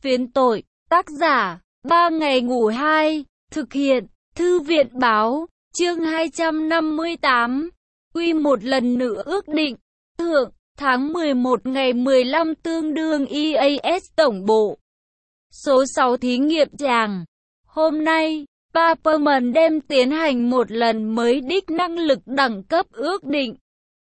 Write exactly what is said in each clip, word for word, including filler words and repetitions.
Phiến tội, tác giả, ba ngày ngủ hai, thực hiện, thư viện báo, chương hai trăm năm mươi tám, quy một lần nữa ước định, thượng, tháng mười một ngày mười lăm tương đương e a ét tổng bộ. Số sáu thí nghiệm tràng. Hôm nay, Paperman đem tiến hành một lần mới đích năng lực đẳng cấp ước định.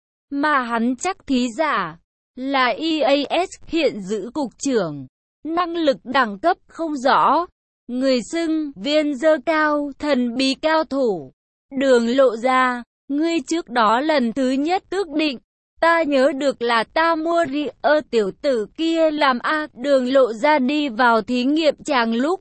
Mà hắn chắc thí giả là e a ét hiện giữ cục trưởng. Năng lực đẳng cấp không rõ. Người xưng viên dơ cao, thần bí cao thủ. Đường lộ ra, ngươi trước đó lần thứ nhất ước định. Ta nhớ được là ta mua ri ơ tiểu tử kia làm a. Đường lộ ra đi vào thí nghiệm tràng lúc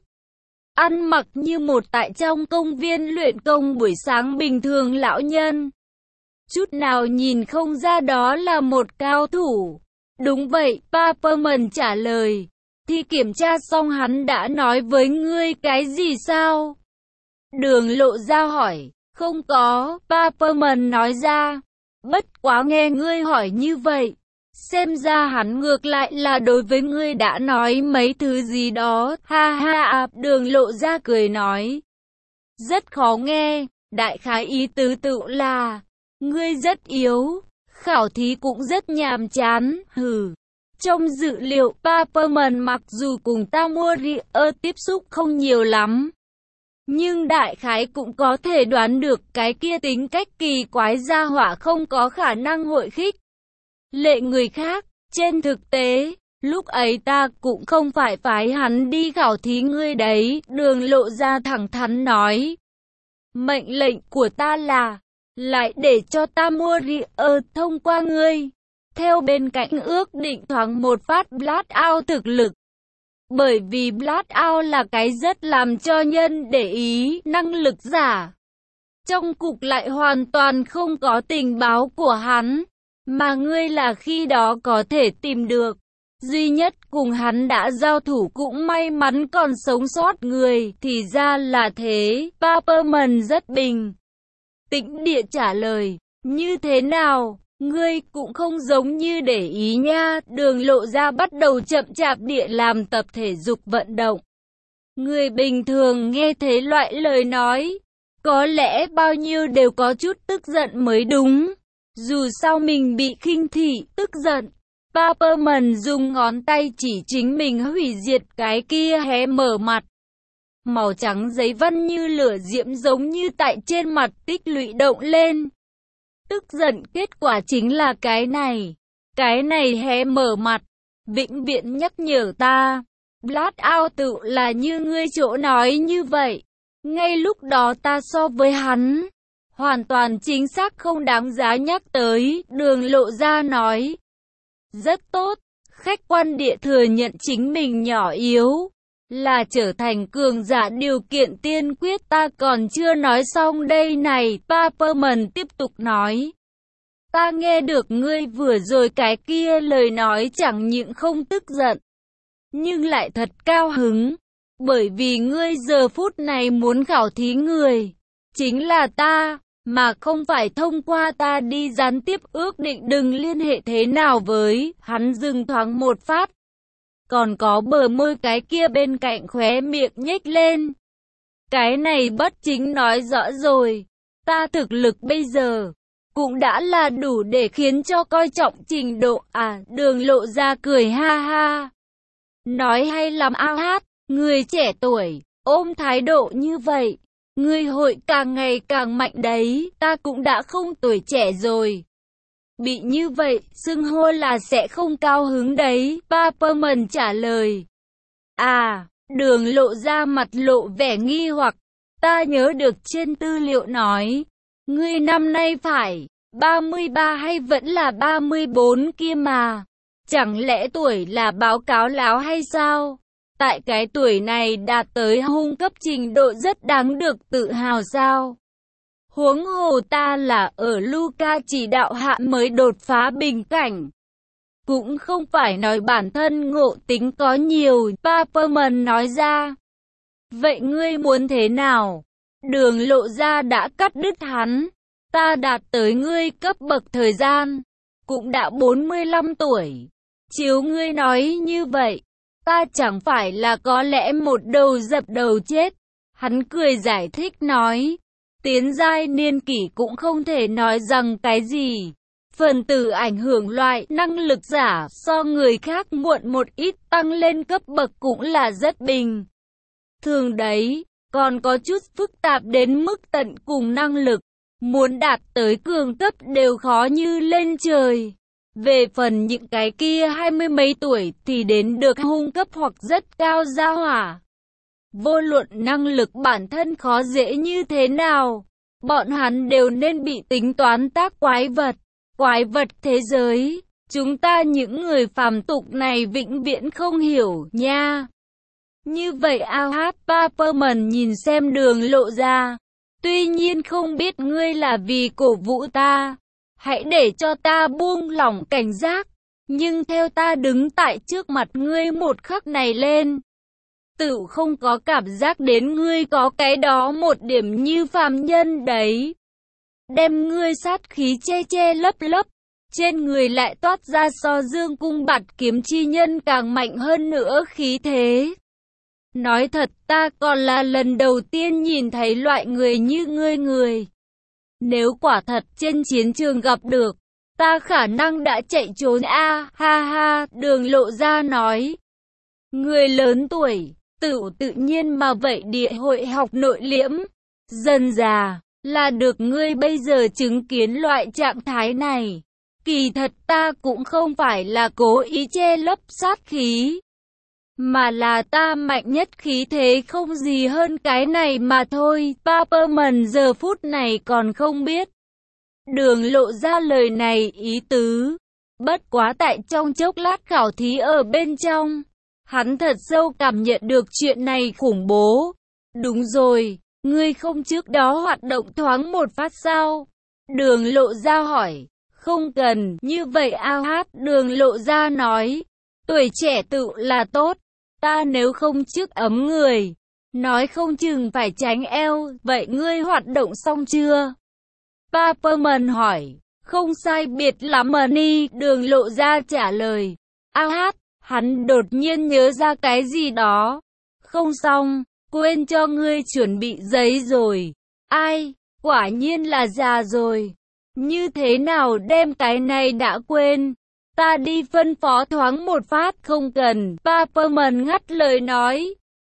ăn mặc như một tại trong công viên luyện công buổi sáng bình thường lão nhân. Chút nào nhìn không ra đó là một cao thủ. Đúng vậy, Paperman trả lời. Thì kiểm tra xong hắn đã nói với ngươi cái gì sao? Đường lộ ra hỏi. Không có, Paperman nói ra. Bất quá nghe ngươi hỏi như vậy. Xem ra hắn ngược lại là đối với ngươi đã nói mấy thứ gì đó. Ha ha à, đường lộ ra cười nói. Rất khó nghe, đại khái ý tứ tự là ngươi rất yếu, khảo thí cũng rất nhàm chán, hừ. Trong dữ liệu, Paperman mặc dù cùng ta mua ri ơ tiếp xúc không nhiều lắm, nhưng đại khái cũng có thể đoán được cái kia tính cách kỳ quái gia hỏa không có khả năng hội khích lệ người khác. Trên thực tế, lúc ấy ta cũng không phải phái hắn đi khảo thí ngươi đấy, đường lộ ra thẳng thắn nói. Mệnh lệnh của ta là, lại để cho ta mua ri ơ thông qua ngươi. Theo bên cạnh ước định thoáng một phát Blood Out thực lực. Bởi vì Blood Out là cái rất làm cho nhân để ý, năng lực giả. Trong cục lại hoàn toàn không có tình báo của hắn, mà ngươi là khi đó có thể tìm được. Duy nhất cùng hắn đã giao thủ cũng may mắn còn sống sót người, thì ra là thế. Paperman rất bình tĩnh địa trả lời. Như thế nào? Ngươi cũng không giống như để ý nha. Đường lộ ra bắt đầu chậm chạp địa làm tập thể dục vận động. Người bình thường nghe thế loại lời nói, có lẽ bao nhiêu đều có chút tức giận mới đúng. Dù sao mình bị khinh thị, tức giận. Paperman dùng ngón tay chỉ chính mình hủy diệt cái kia hé mở mặt. Màu trắng giấy văn như lửa diễm giống như tại trên mặt tích lũy động lên. Tức giận kết quả chính là cái này. Cái này hé mở mặt. Vĩnh viễn nhắc nhở ta. Blood Out tự là như ngươi chỗ nói như vậy. Ngay lúc đó ta so với hắn. Hoàn toàn chính xác không đáng giá nhắc tới. Đường lộ ra nói. Rất tốt. Khách quan địa thừa nhận chính mình nhỏ yếu. Là trở thành cường giả điều kiện tiên quyết. Ta còn chưa nói xong đây này. Paperman tiếp tục nói. Ta nghe được ngươi vừa rồi cái kia lời nói chẳng những không tức giận, nhưng lại thật cao hứng. Bởi vì ngươi giờ phút này muốn khảo thí người, chính là ta, mà không phải thông qua ta đi gián tiếp ước định đừng liên hệ thế nào với. Hắn dừng thoáng một phát. Còn có bờ môi cái kia bên cạnh khóe miệng nhếch lên. Cái này bất chính nói rõ rồi. Ta thực lực bây giờ cũng đã là đủ để khiến cho coi trọng trình độ. À, đường lộ ra cười ha ha. Nói hay lắm a hát, người trẻ tuổi, ôm thái độ như vậy. Người hội càng ngày càng mạnh đấy, ta cũng đã không tuổi trẻ rồi. Bị như vậy, xưng hô là sẽ không cao hứng đấy, Paperman trả lời. À, đường lộ ra mặt lộ vẻ nghi hoặc. Ta nhớ được trên tư liệu nói. Ngươi năm nay phải ba mươi ba hay vẫn là ba mươi bốn kia mà. Chẳng lẽ tuổi là báo cáo láo hay sao? Tại cái tuổi này đạt tới hung cấp trình độ rất đáng được tự hào sao? Huống hồ ta là ở Luca chỉ đạo hạ mới đột phá bình cảnh. Cũng không phải nói bản thân ngộ tính có nhiều, Paperman nói ra. Vậy ngươi muốn thế nào? Đường lộ ra đã cắt đứt hắn. Ta đạt tới ngươi cấp bậc thời gian, cũng đã bốn mươi lăm tuổi. Chiếu ngươi nói như vậy, Ta chẳng phải là có lẽ một đầu dập đầu chết. Hắn cười giải thích nói, tiến giai niên kỷ cũng không thể nói rằng cái gì. Phần tử ảnh hưởng loại năng lực giả so người khác muộn một ít tăng lên cấp bậc cũng là rất bình thường đấy, còn có chút phức tạp đến mức tận cùng năng lực. Muốn đạt tới cường cấp đều khó như lên trời. Về phần những cái kia hai mươi mấy tuổi thì đến được hung cấp hoặc rất cao gia hỏa. Vô luận năng lực bản thân khó dễ như thế nào, bọn hắn đều nên bị tính toán tác quái vật. Quái vật thế giới, chúng ta những người phàm tục này vĩnh viễn không hiểu nha. Như vậy ao hát Paperman nhìn xem Đường Lộ Ra. Tuy nhiên không biết ngươi là vì cổ vũ ta, hãy để cho ta buông lỏng cảnh giác. Nhưng theo ta đứng tại trước mặt ngươi một khắc này lên, tự không có cảm giác đến ngươi có cái đó một điểm như phàm nhân đấy. Đem ngươi sát khí che che lấp lấp, trên người lại toát ra so dương cung bạt kiếm chi nhân càng mạnh hơn nữa khí thế. Nói thật ta còn là lần đầu tiên nhìn thấy loại người như ngươi người. Nếu quả thật trên chiến trường gặp được, ta khả năng đã chạy trốn a à, ha ha, Đường Lộ Ra nói. Người lớn tuổi, tự tự nhiên mà vậy địa hội học nội liễm, dần già, là được ngươi bây giờ chứng kiến loại trạng thái này. Kỳ thật ta cũng không phải là cố ý che lấp sát khí, mà là ta mạnh nhất khí thế không gì hơn cái này mà thôi. Paperman giờ phút này còn không biết Đường Lộ Ra lời này ý tứ. Bất quá tại trong chốc lát khảo thí ở bên trong, hắn thật sâu cảm nhận được chuyện này khủng bố. Đúng rồi, ngươi không trước đó hoạt động thoáng một phát sao? Đường Lộ Ra hỏi. Không cần, như vậy ao hát, Đường Lộ Ra nói. Tuổi trẻ tự là tốt, ta nếu không trước ấm người, nói không chừng phải tránh eo, vậy ngươi hoạt động xong chưa? Paperman hỏi. Không sai biệt lắm Money, Đường Lộ Ra trả lời. Ao hát, hắn đột nhiên nhớ ra cái gì đó. Không xong, quên cho ngươi chuẩn bị giấy rồi. Ai, quả nhiên là già rồi. Như thế nào đem cái này đã quên? Ta đi phân phó thoáng một phát không cần. Paperman ngắt lời nói.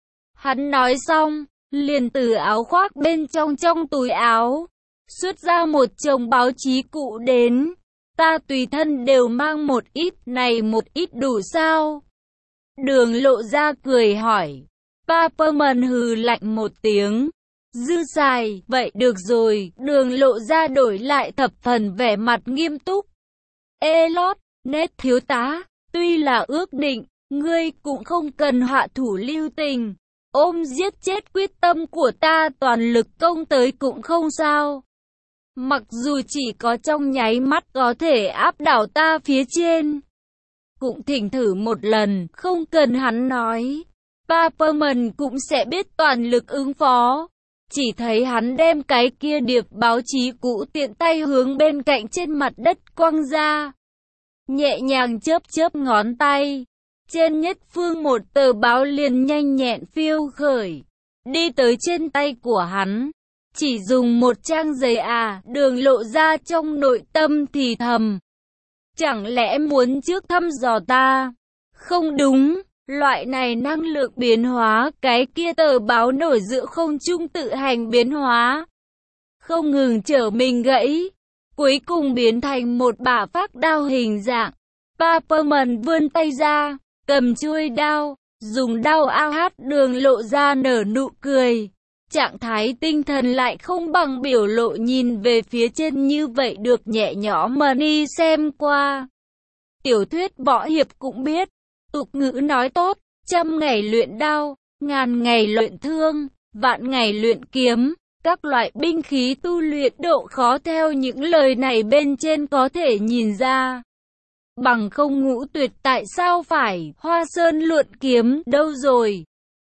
Hắn nói xong, liền từ áo khoác bên trong trong túi áo xuất ra một chồng báo chí cụ đến. Ta tùy thân đều mang một ít, này một ít đủ sao? Đường Lộ Ra cười hỏi. Paperman hừ lạnh một tiếng. Dư xài, vậy được rồi. Đường Lộ Ra đổi lại thập phần vẻ mặt nghiêm túc. Ê lót, Ned thiếu tá, tuy là ước định, ngươi cũng không cần hạ thủ lưu tình. Ôm giết chết quyết tâm của ta, toàn lực công tới cũng không sao. Mặc dù chỉ có trong nháy mắt có thể áp đảo ta phía trên, cũng thỉnh thử một lần, không cần hắn nói. Paperman cũng sẽ biết toàn lực ứng phó. Chỉ thấy hắn đem cái kia điệp báo chí cũ tiện tay hướng bên cạnh trên mặt đất quăng ra. Nhẹ nhàng chớp chớp ngón tay. Trên nhất phương một tờ báo liền nhanh nhẹn phiêu khởi, đi tới trên tay của hắn. Chỉ dùng một trang giấy à, Đường Lộ Ra trong nội tâm thì thầm. Chẳng lẽ muốn trước thăm dò ta? Không đúng, loại này năng lượng biến hóa, cái kia tờ báo nổi giữa không trung tự hành biến hóa. Không ngừng trở mình gãy, cuối cùng biến thành một bả phác đao hình dạng. Paperman vươn tay ra, cầm chuôi đao, dùng đao ao hát. Đường Lộ Ra nở nụ cười. Trạng thái tinh thần lại không bằng biểu lộ nhìn về phía trên như vậy được nhẹ nhõm. Money xem qua tiểu thuyết võ hiệp cũng biết, tục ngữ nói tốt, trăm ngày luyện đao, ngàn ngày luyện thương, vạn ngày luyện kiếm. Các loại binh khí tu luyện độ khó theo những lời này bên trên có thể nhìn ra. Bằng không Ngũ Tuyệt tại sao phải Hoa Sơn luận kiếm đâu rồi?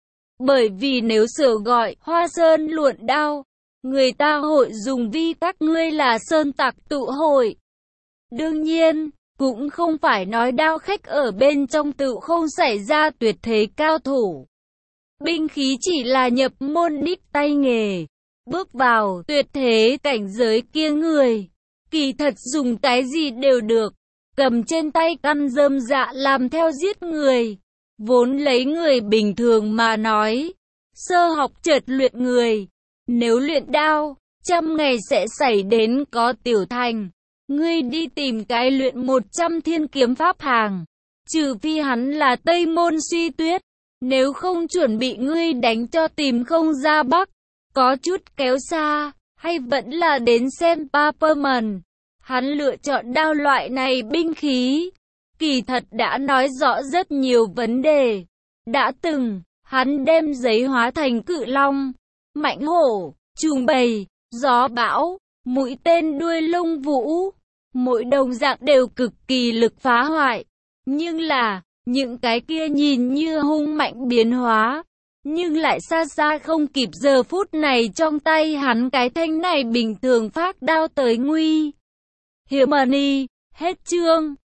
Bởi vì nếu sở gọi Hoa Sơn luận đao, người ta hội dùng vi các ngươi là sơn tặc tụ hội. Đương nhiên, Cũng không phải nói đao khách ở bên trong tự không xảy ra tuyệt thế cao thủ. Binh khí chỉ là nhập môn đích tay nghề. Bước vào tuyệt thế cảnh giới kia người, kỳ thật dùng cái gì đều được. Cầm trên tay căn rơm dạ làm theo giết người. Vốn lấy người bình thường mà nói, sơ học chợt luyện người. Nếu luyện đao, trăm ngày sẽ xảy đến có tiểu thành. Ngươi đi tìm cái luyện một trăm thiên kiếm pháp hàng. Trừ phi hắn là Tây Môn Suy Tuyết. Nếu không chuẩn bị ngươi đánh cho tìm không ra bắc. Có chút kéo xa, hay vẫn là đến xem Paperman. Hắn lựa chọn đao loại này binh khí. Kỳ thật đã nói rõ rất nhiều vấn đề. Đã từng, hắn đem giấy hóa thành cự long, mãnh hổ, trùng bầy, gió bão, mũi tên đuôi lông vũ. Mỗi đồng dạng đều cực kỳ lực phá hoại. Nhưng là, những cái kia nhìn như hung mạnh biến hóa. Nhưng lại xa xa không kịp giờ phút này trong tay hắn cái thanh này bình thường phát đao tới nguy. Hiểm ẩn y, hết chương.